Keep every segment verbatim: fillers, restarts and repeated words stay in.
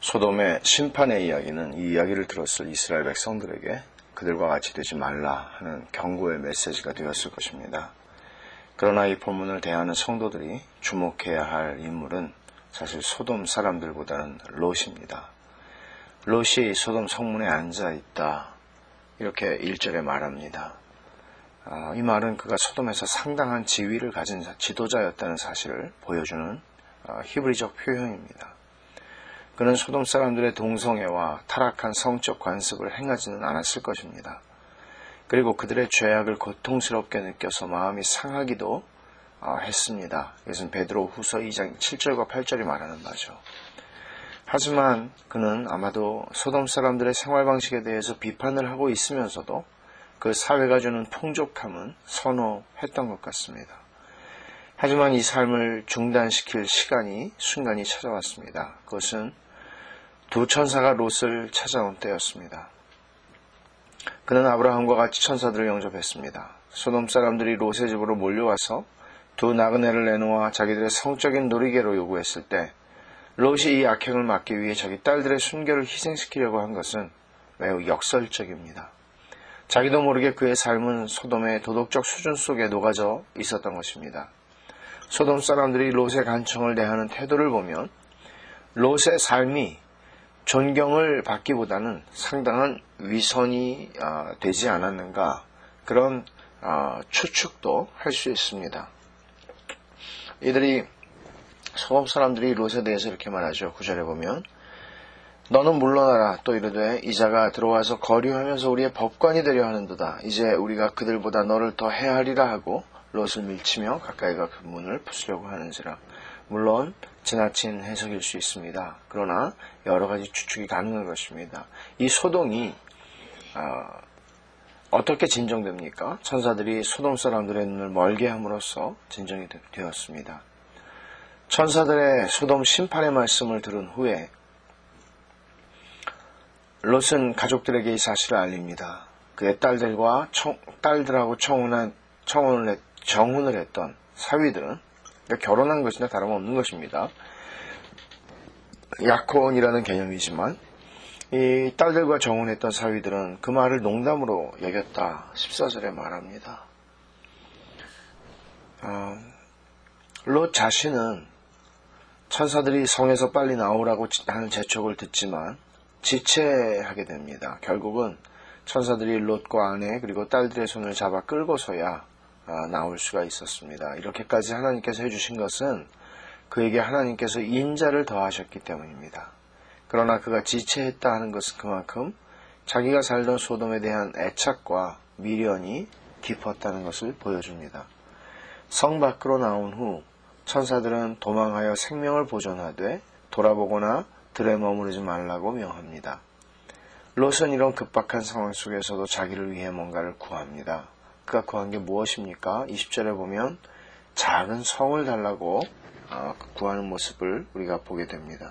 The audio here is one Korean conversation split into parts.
소돔의 심판의 이야기는 이 이야기를 들었을 이스라엘 백성들에게 그들과 같이 되지 말라 하는 경고의 메시지가 되었을 것입니다. 그러나 이 본문을 대하는 성도들이 주목해야 할 인물은 사실 소돔 사람들보다는 롯입니다. 롯이 소돔 성문에 앉아있다, 이렇게 일 절에 말합니다. 아, 이 말은 그가 소돔에서 상당한 지위를 가진 지도자였다는 사실을 보여주는 아, 히브리적 표현입니다. 그는 소돔 사람들의 동성애와 타락한 성적 관습을 행하지는 않았을 것입니다. 그리고 그들의 죄악을 고통스럽게 느껴서 마음이 상하기도 어, 했습니다. 이것은 베드로 후서 이 장 칠 절과 팔 절이 말하는 바죠. 하지만 그는 아마도 소돔 사람들의 생활 방식에 대해서 비판을 하고 있으면서도 그 사회가 주는 풍족함은 선호했던 것 같습니다. 하지만 이 삶을 중단시킬 시간이 순간이 찾아왔습니다. 그것은 두 천사가 롯을 찾아온 때였습니다. 그는 아브라함과 같이 천사들을 영접했습니다. 소돔 사람들이 롯의 집으로 몰려와서 두 나그네를 내놓아 자기들의 성적인 놀이개로 요구했을 때 롯이 이 악행을 막기 위해 자기 딸들의 순결을 희생시키려고 한 것은 매우 역설적입니다. 자기도 모르게 그의 삶은 소돔의 도덕적 수준 속에 녹아져 있었던 것입니다. 소돔 사람들이 롯의 간청을 대하는 태도를 보면 롯의 삶이 존경을 받기보다는 상당한 위선이 되지 않았는가, 그런 추측도 할 수 있습니다. 이들이 소돔 사람들이 롯에 대해서 이렇게 말하죠. 구 절에 보면 너는 물러나라. 또 이르되 이자가 들어와서 거류하면서 우리의 법관이 되려 하는도다. 이제 우리가 그들보다 너를 더 해하리라 하고 롯을 밀치며 가까이 가 그 문을 부수려고 하는지라. 물론 지나친 해석일 수 있습니다. 그러나 여러 가지 추측이 가능한 것입니다. 이 소동이 어, 어떻게 진정됩니까? 천사들이 소돔 사람들의 눈을 멀게 함으로써 진정이 되었습니다. 천사들의 소돔 심판의 말씀을 들은 후에 롯은 가족들에게 이 사실을 알립니다. 그의 딸들과 청, 딸들하고 청혼한, 청혼을 했, 정혼을 했던 사위들은, 그러니까 결혼한 것이나 다름없는 것입니다. 약혼이라는 개념이지만 이 딸들과 정혼했던 사위들은 그 말을 농담으로 여겼다. 십사 절에 말합니다. 어, 롯 자신은 천사들이 성에서 빨리 나오라고 하는 재촉을 듣지만 지체하게 됩니다. 결국은 천사들이 롯과 아내 그리고 딸들의 손을 잡아 끌고서야 나올 수가 있었습니다. 이렇게까지 하나님께서 해주신 것은 그에게 하나님께서 인자를 더하셨기 때문입니다. 그러나 그가 지체했다 하는 것은 그만큼 자기가 살던 소돔에 대한 애착과 미련이 깊었다는 것을 보여줍니다. 성 밖으로 나온 후 천사들은 도망하여 생명을 보존하되 돌아보거나 들에 머무르지 말라고 명합니다. 롯은 이런 급박한 상황 속에서도 자기를 위해 뭔가를 구합니다. 그가 구한 게 무엇입니까? 이십 절에 보면 작은 성을 달라고 구하는 모습을 우리가 보게 됩니다.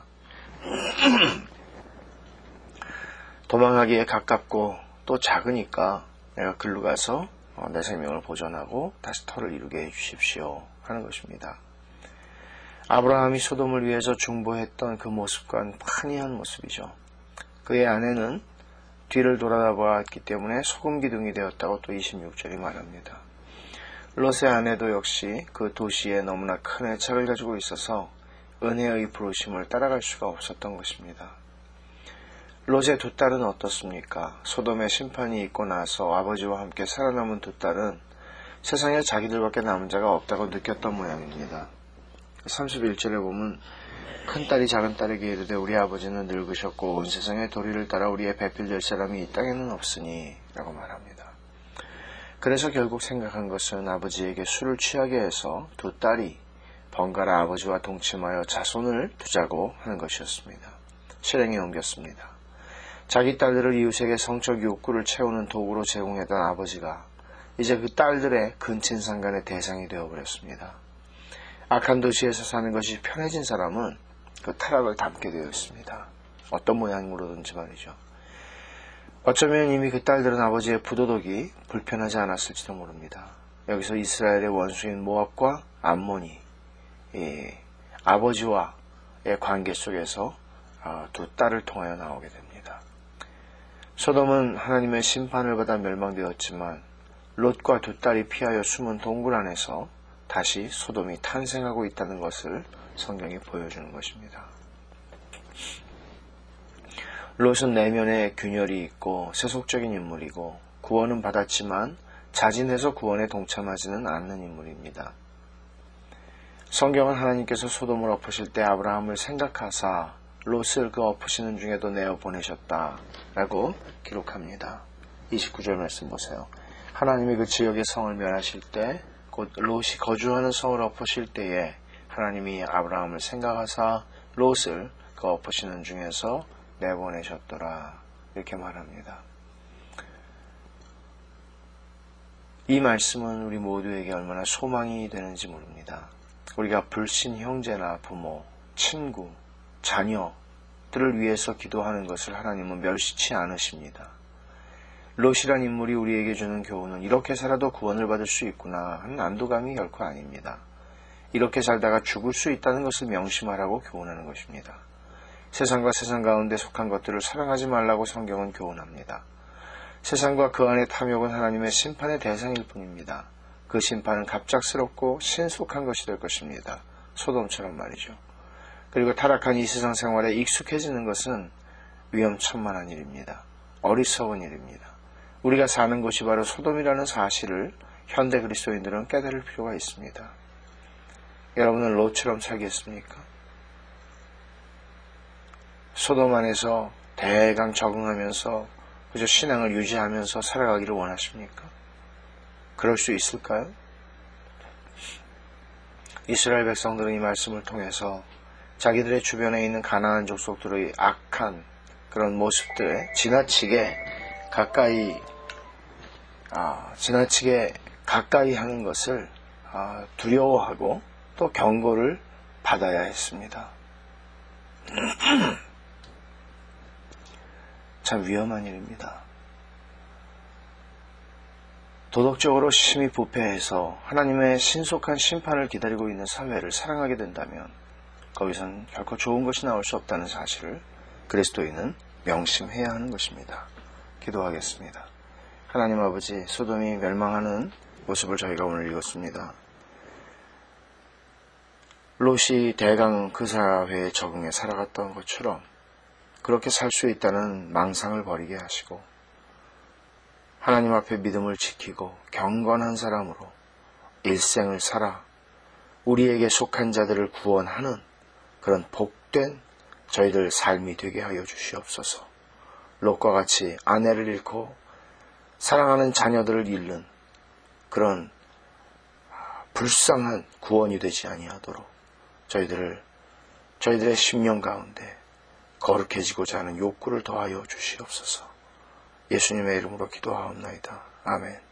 도망하기에 가깝고 또 작으니까 내가 글로 가서 내 생명을 보존하고 다시 터를 이루게 해주십시오 하는 것입니다. 아브라함이 소돔을 위해서 중보했던 그 모습과는 판이한 모습이죠. 그의 아내는 뒤를 돌아다보았기 때문에 소금기둥이 되었다고 또 이십육 절이 말합니다. 롯의 아내도 역시 그 도시에 너무나 큰 애착을 가지고 있어서 은혜의 부르심을 따라갈 수가 없었던 것입니다. 롯의 두 딸은 어떻습니까? 소돔의 심판이 있고 나서 아버지와 함께 살아남은 두 딸은 세상에 자기들밖에 남은 자가 없다고 느꼈던 모양입니다. 삼십일 절에 보면 큰딸이 작은딸에게 이르되 우리 아버지는 늙으셨고 온 세상의 도리를 따라 우리의 배필될 사람이 이 땅에는 없으니 라고 말합니다. 그래서 결국 생각한 것은 아버지에게 술을 취하게 해서 두 딸이 번갈아 아버지와 동침하여 자손을 두자고 하는 것이었습니다. 실행에 옮겼습니다. 자기 딸들을 이웃에게 성적 욕구를 채우는 도구로 제공했던 아버지가 이제 그 딸들의 근친상간의 대상이 되어버렸습니다. 악한 도시에서 사는 것이 편해진 사람은 그 타락을 담게 되어 있습니다. 어떤 모양으로든지 말이죠. 어쩌면 이미 그 딸들은 아버지의 부도덕이 불편하지 않았을지도 모릅니다. 여기서 이스라엘의 원수인 모압과 암몬이 예, 아버지와의 관계 속에서 두 딸을 통하여 나오게 됩니다. 소돔은 하나님의 심판을 받아 멸망되었지만 롯과 두 딸이 피하여 숨은 동굴 안에서 다시 소돔이 탄생하고 있다는 것을 성경이 보여주는 것입니다. 롯은 내면에 균열이 있고 세속적인 인물이고 구원은 받았지만 자진해서 구원에 동참하지는 않는 인물입니다. 성경은 하나님께서 소돔을 엎으실 때 아브라함을 생각하사 롯을 그 엎으시는 중에도 내어 보내셨다 라고 기록합니다. 이십구 절 말씀 보세요. 하나님이 그 지역의 성을 멸하실 때 곧 롯이 거주하는 성을 엎으실 때에 하나님이 아브라함을 생각하사 롯을 그 엎으시는 중에서 내보내셨더라 이렇게 말합니다. 이 말씀은 우리 모두에게 얼마나 소망이 되는지 모릅니다. 우리가 불신 형제나 부모, 친구, 자녀들을 위해서 기도하는 것을 하나님은 멸시치 않으십니다. 롯이란 인물이 우리에게 주는 교훈은 이렇게 살아도 구원을 받을 수 있구나 하는 안도감이 결코 아닙니다. 이렇게 살다가 죽을 수 있다는 것을 명심하라고 교훈하는 것입니다. 세상과 세상 가운데 속한 것들을 사랑하지 말라고 성경은 교훈합니다. 세상과 그 안의 탐욕은 하나님의 심판의 대상일 뿐입니다. 그 심판은 갑작스럽고 신속한 것이 될 것입니다. 소돔처럼 말이죠. 그리고 타락한 이 세상 생활에 익숙해지는 것은 위험천만한 일입니다. 어리석은 일입니다. 우리가 사는 곳이 바로 소돔이라는 사실을 현대 그리스도인들은 깨달을 필요가 있습니다. 여러분은 롯처럼 살겠습니까? 소돔 안에서 대강 적응하면서 그저 신앙을 유지하면서 살아가기를 원하십니까? 그럴 수 있을까요? 이스라엘 백성들은 이 말씀을 통해서 자기들의 주변에 있는 가나안 족속들의 악한 그런 모습들에 지나치게 가까이 아, 지나치게 가까이 하는 것을 아, 두려워하고 또 경고를 받아야 했습니다. 참 위험한 일입니다. 도덕적으로 심히 부패해서 하나님의 신속한 심판을 기다리고 있는 사회를 사랑하게 된다면 거기선 결코 좋은 것이 나올 수 없다는 사실을 그리스도인은 명심해야 하는 것입니다. 기도하겠습니다. 하나님 아버지, 소돔이 멸망하는 모습을 저희가 오늘 읽었습니다. 롯이 대강 그 사회에 적응해 살아갔던 것처럼 그렇게 살 수 있다는 망상을 버리게 하시고 하나님 앞에 믿음을 지키고 경건한 사람으로 일생을 살아 우리에게 속한 자들을 구원하는 그런 복된 저희들 삶이 되게 하여 주시옵소서. 롯과 같이 아내를 잃고 사랑하는 자녀들을 잃는 그런 불쌍한 구원이 되지 아니하도록 저희들을 저희들의 심령 가운데 거룩해지고자 하는 욕구를 더하여 주시옵소서. 예수님의 이름으로 기도하옵나이다. 아멘.